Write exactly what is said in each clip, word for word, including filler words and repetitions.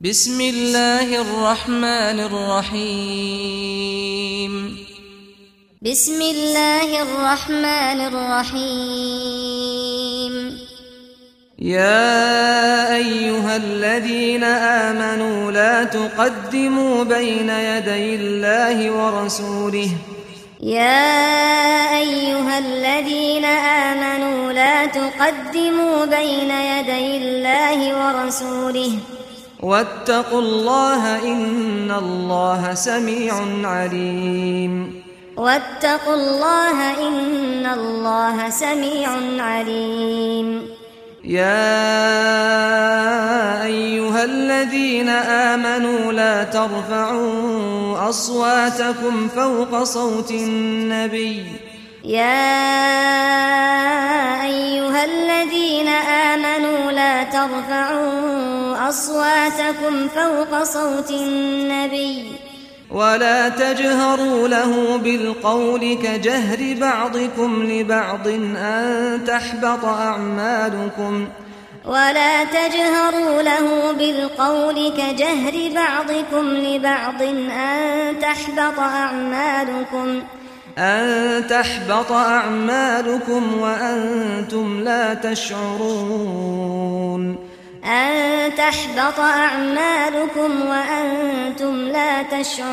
بسم الله الرحمن الرحيم بسم الله الرحمن الرحيم يا أيها الذين آمنوا لا تقدموا بين يدي الله ورسوله يا أيها الذين آمنوا لا تقدموا بين يدي الله ورسوله واتقوا الله إن الله سميع عليم واتقوا الله إن الله سميع عليم يا أيها الذين آمنوا لا ترفعوا أصواتكم فوق صوت النبي يا أيها الذين آمنوا لا ترفعوا أصواتكم فوق صوت النبي ولا تجهروا له بالقول كجهر بعضكم لبعض أن تحبط أعمالكم ولا تجهروا له بالقول كجهر بعضكم لبعض أن تحبط أعمالكم أن تحبط أعمالكم وأنتم لا تشعرون أن تحبط أعمالكم وأنتم لا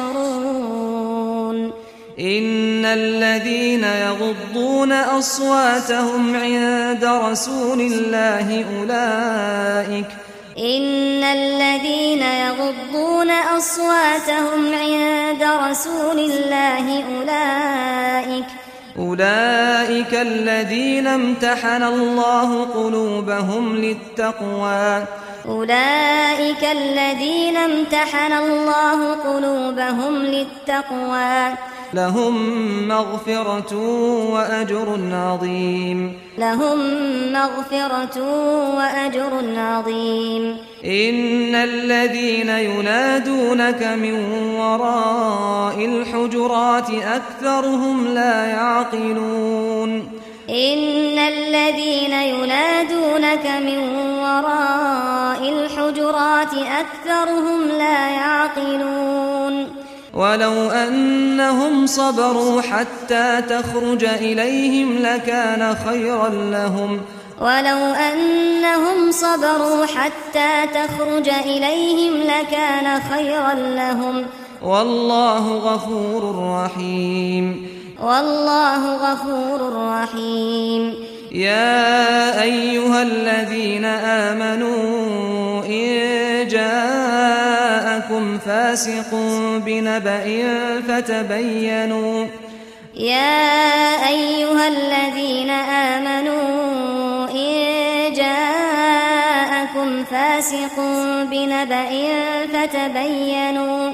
تشعرون إن الذين يغضون أصواتهم عند رسول الله أولئك إن الذين يغضون أصواتهم عند رسول الله أولئك أولئك الذين امتحن الله قلوبهم للتقوى أولئك الذين امتحن الله قلوبهم للتقوى لهم مغفرة وأجر عظيم لهم مغفرة وأجر عظيم إن الذين ينادونك من وراء الحجرات أكثرهم لا يعقلون إن الذين ينادونك من وراء الحجرات أكثرهم لا يعقلون ولو أنهم صبروا حتى تخرج إليهم لكان خيرا لهم ولو أنهم صبروا حتى تخرج إليهم لكان خيرا لهم والله غفور رحيم والله غفور رحيم يا أيها الذين آمنوا إن جاءكم فاسق بنبأ فتبينوا يا أيها الذين آمنوا إن جاءكم فاسق بنبأ فتبينوا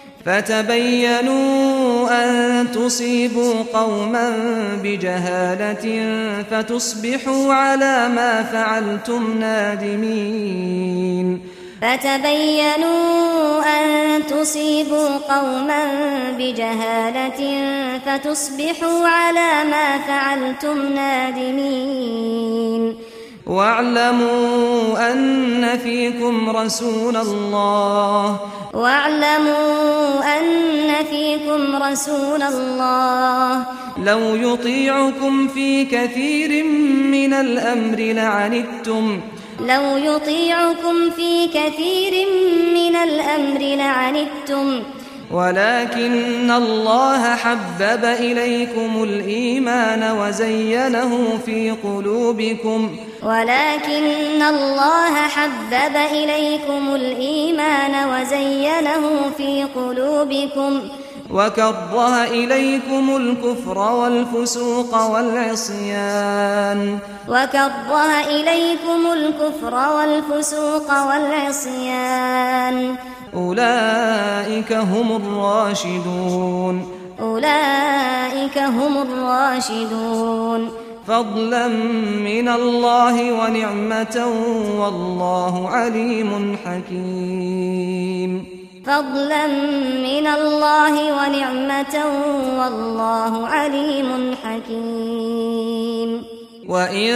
فتبينوا أن تصيبوا قوما بجهالة فتصبحوا على ما فعلتم نادمين فتبينوا أن تصيبوا قوما بجهالة فتصبحوا على ما فعلتم نادمين واعلموا أن فيكم رسول الله واعلموا أن فيكم رسول الله لو يطيعكم في كثير من الأمر لعنتم لو يطيعكم في كثير من الأمر لعنتم ولكن الله حبب إليكم الإيمان وزينه في قلوبكم ولكن الله حبب إليكم الإيمان وزينه في قلوبكم وكره إليكم الكفر والفسوق والعصيان وكره إليكم الكفر والفسوق والعصيان أولئك هم الراشدون أولئك هم الراشدون فضلا من الله ونعمة والله عليم حكيم فضلا من الله ونعمة والله عليم حكيم وإن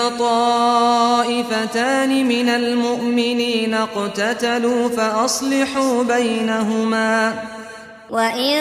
طائفتان من المؤمنين اقتتلوا فأصلحوا بينهما وإن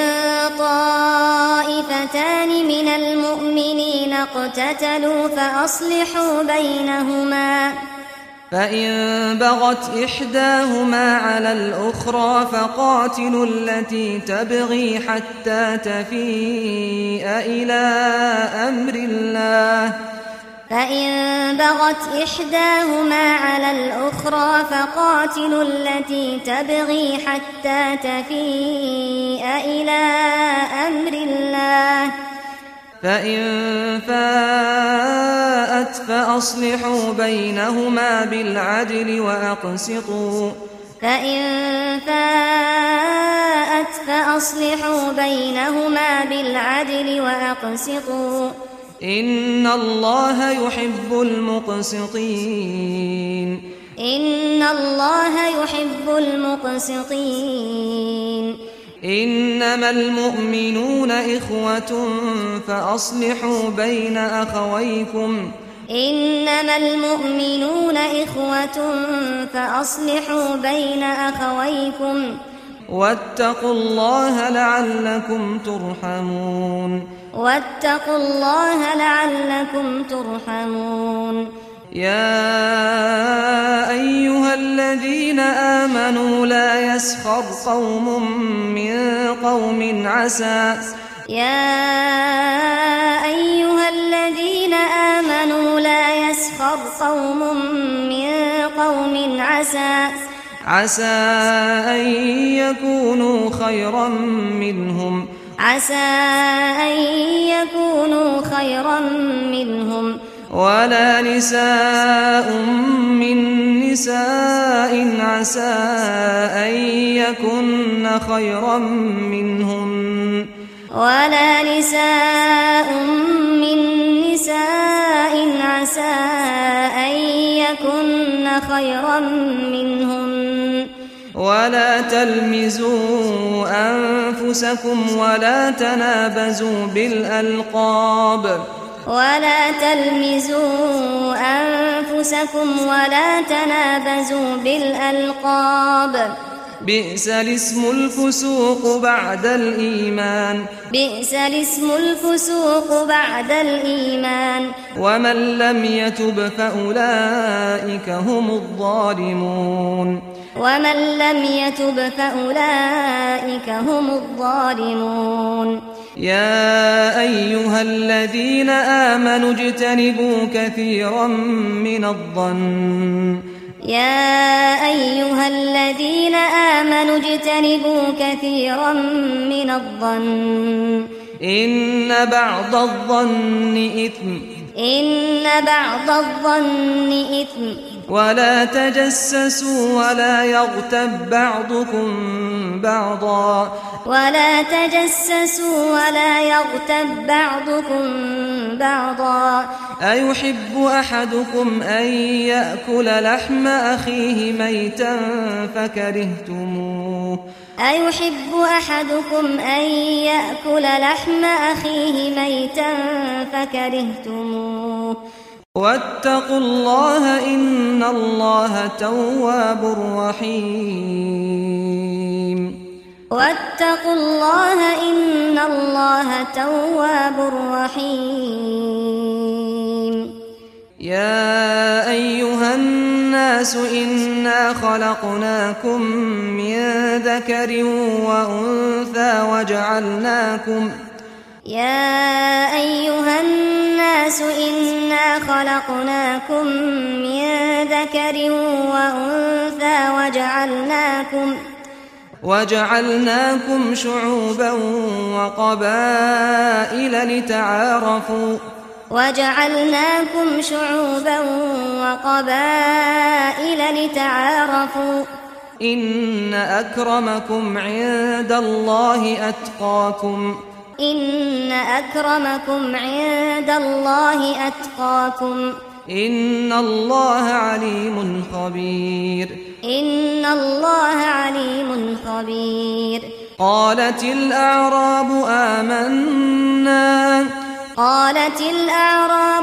طائفتان من المؤمنين اقتتلوا فأصلحوا بينهما فإن بغت إحداهما على الأخرى فقاتلوا التي تبغي حتى تفيء إلى أمر الله فإن بغت إحداهما على الأخرى فقاتلوا التي تبغي حتى تفيء إلى أمر الله فإن فاءت فأصلحوا بينهما بالعدل وأقسطوا فإن فاءت فأصلحوا بينهما بالعدل وأقسطوا إن الله يحب المقسطين إن الله يحب المقسطين إنما المؤمنون إخوة فأصلحوا بين أخويكم إنما المؤمنون إخوة فأصلحوا بين أخويكم واتقوا الله لعلكم ترحمون واتقوا الله لعلكم ترحمون يا أيها الذين آمنوا لا يسخر قوم من قوم عسى يا أيها الذين آمنوا لا يسخر قوم من قوم عسى عسى أن يكونوا خيرا منهم عسى أن يكونوا خيرا منهم ولا نساء من نساء عسى أن يكن خيرا منهن ولا نساء من نساء عسى أن يكن خيرا منهن ولا تلمزوا أنفسكم ولا تنابزوا بالألقاب ولا تلمزوا أنفسكم ولا تنابزوا بالألقاب بئس الاسم الفسوق بعد الإيمان بئس الاسم الفسوق بعد الإيمان ومن لم يتب فأولئك هم الظالمون ومن لم يتب فأولئك هم الظالمون يا أيها الذين آمنوا اجتنبوا كثيرا من الظن يا أيها الذين آمنوا اجتنبوا كثيرا من الظن إن بعض الظن إثم إن بعض الظن إثم ولا تجسسوا ولا يغتب بعضكم بعضا ولا تجسسوا ولا يغتب بعضكم بعضا أيحب أحدكم أن يأكل لحم أخيه ميتا فكرهتموه أيحب أحدكم أن يأكل لحم أخيه ميتا فكرهتموه واتقوا الله إن الله تواب رحيم واتقوا الله إن الله تواب رحيم يا أيها الناس إنا خلقناكم من ذكر وأنثى وجعلناكم يا أيها الناس إنا خلقناكم من ذكر وأنثى وجعلناكم وجعلناكم شعوبا وقبائل لتعارفوا وجعلناكم شعوبا وقبائل لتعارفوا إن أكرمكم عند الله أتقاكم إن أكرمكم عند الله أتقاكم إن الله عليم خبير إن الله عليم خبير قالت الأعراب آمنا قالت الأعراب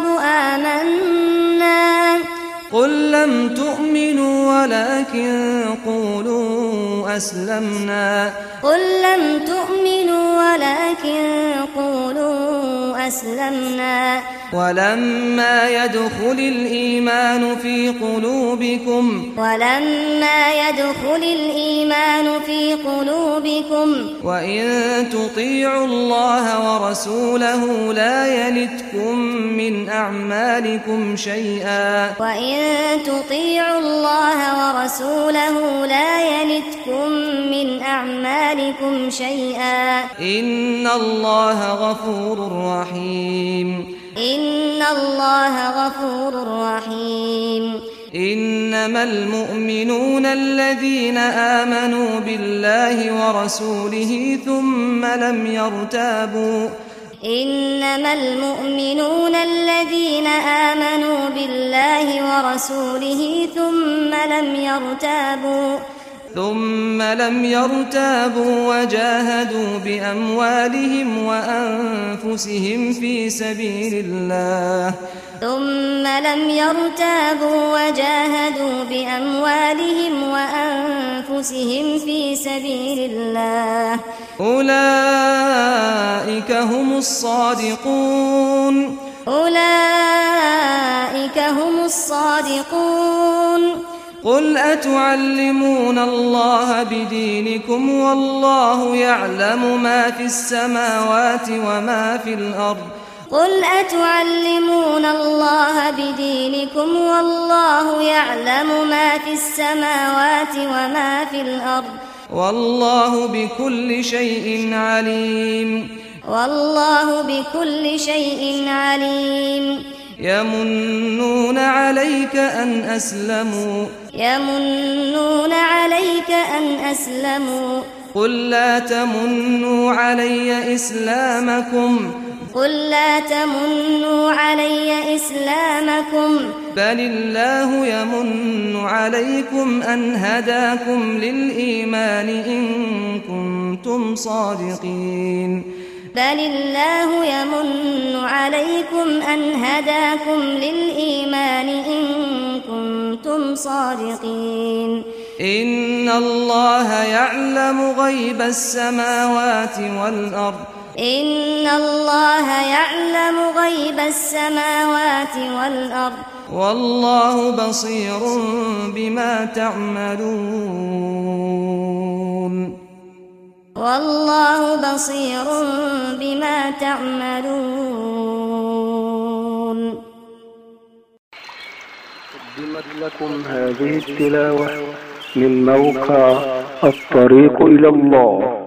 آمنا قل لم تؤمنوا ولكن قولوا أسلمنا قل لم تؤمنوا ولكن قولوا أسلمنا ولما يدخل الإيمان في قلوبكم ولما يدخل الإيمان في قلوبكم وإن تطيعوا الله ورسوله لا يلتكم من أعمالكم شيئا وإن تطيعوا الله ورسوله لا يلتكم من أعمالكم شيئا إن الله غفور رحيم إن الله غفور رحيم إنما المؤمنون الذين آمنوا بالله ورسوله ثم لم يرتابوا إنما المؤمنون الذين آمنوا بالله ورسوله ثم لم يرتابوا ثم لم يرتابوا وجاهدوا بأموالهم وأنفسهم في سبيل الله ثم لم يرتابوا وجاهدوا بأموالهم وأنفسهم في سبيل الله أولئك هم الصادقون أولئك هم الصادقون قل أتعلمون الله بدينكم والله يعلم ما في السماوات وما في الأرض قل أتعلمون الله بدينكم والله يعلم ما في السماوات وما في الأرض والله بكل شيء عليم والله بكل شيء عليم يمنون عليك أن أسلموا يمنون عليك أن أسلموا قل لا تمنوا علي إسلامكم قل لا تمنوا علي إسلامكم بل الله يمن عليكم أن هداكم للإيمان إن كنتم صادقين بل الله يمن عليكم أن هداكم للإيمان إن كنتم صادقين إن الله يعلم غيب السماوات والأرض إن الله يعلم غيب السماوات والأرض والله بصير بما تعملون والله بصير بما تعملون. قدمت لكم هذه التلاوة من موقع الطريق إلى الله.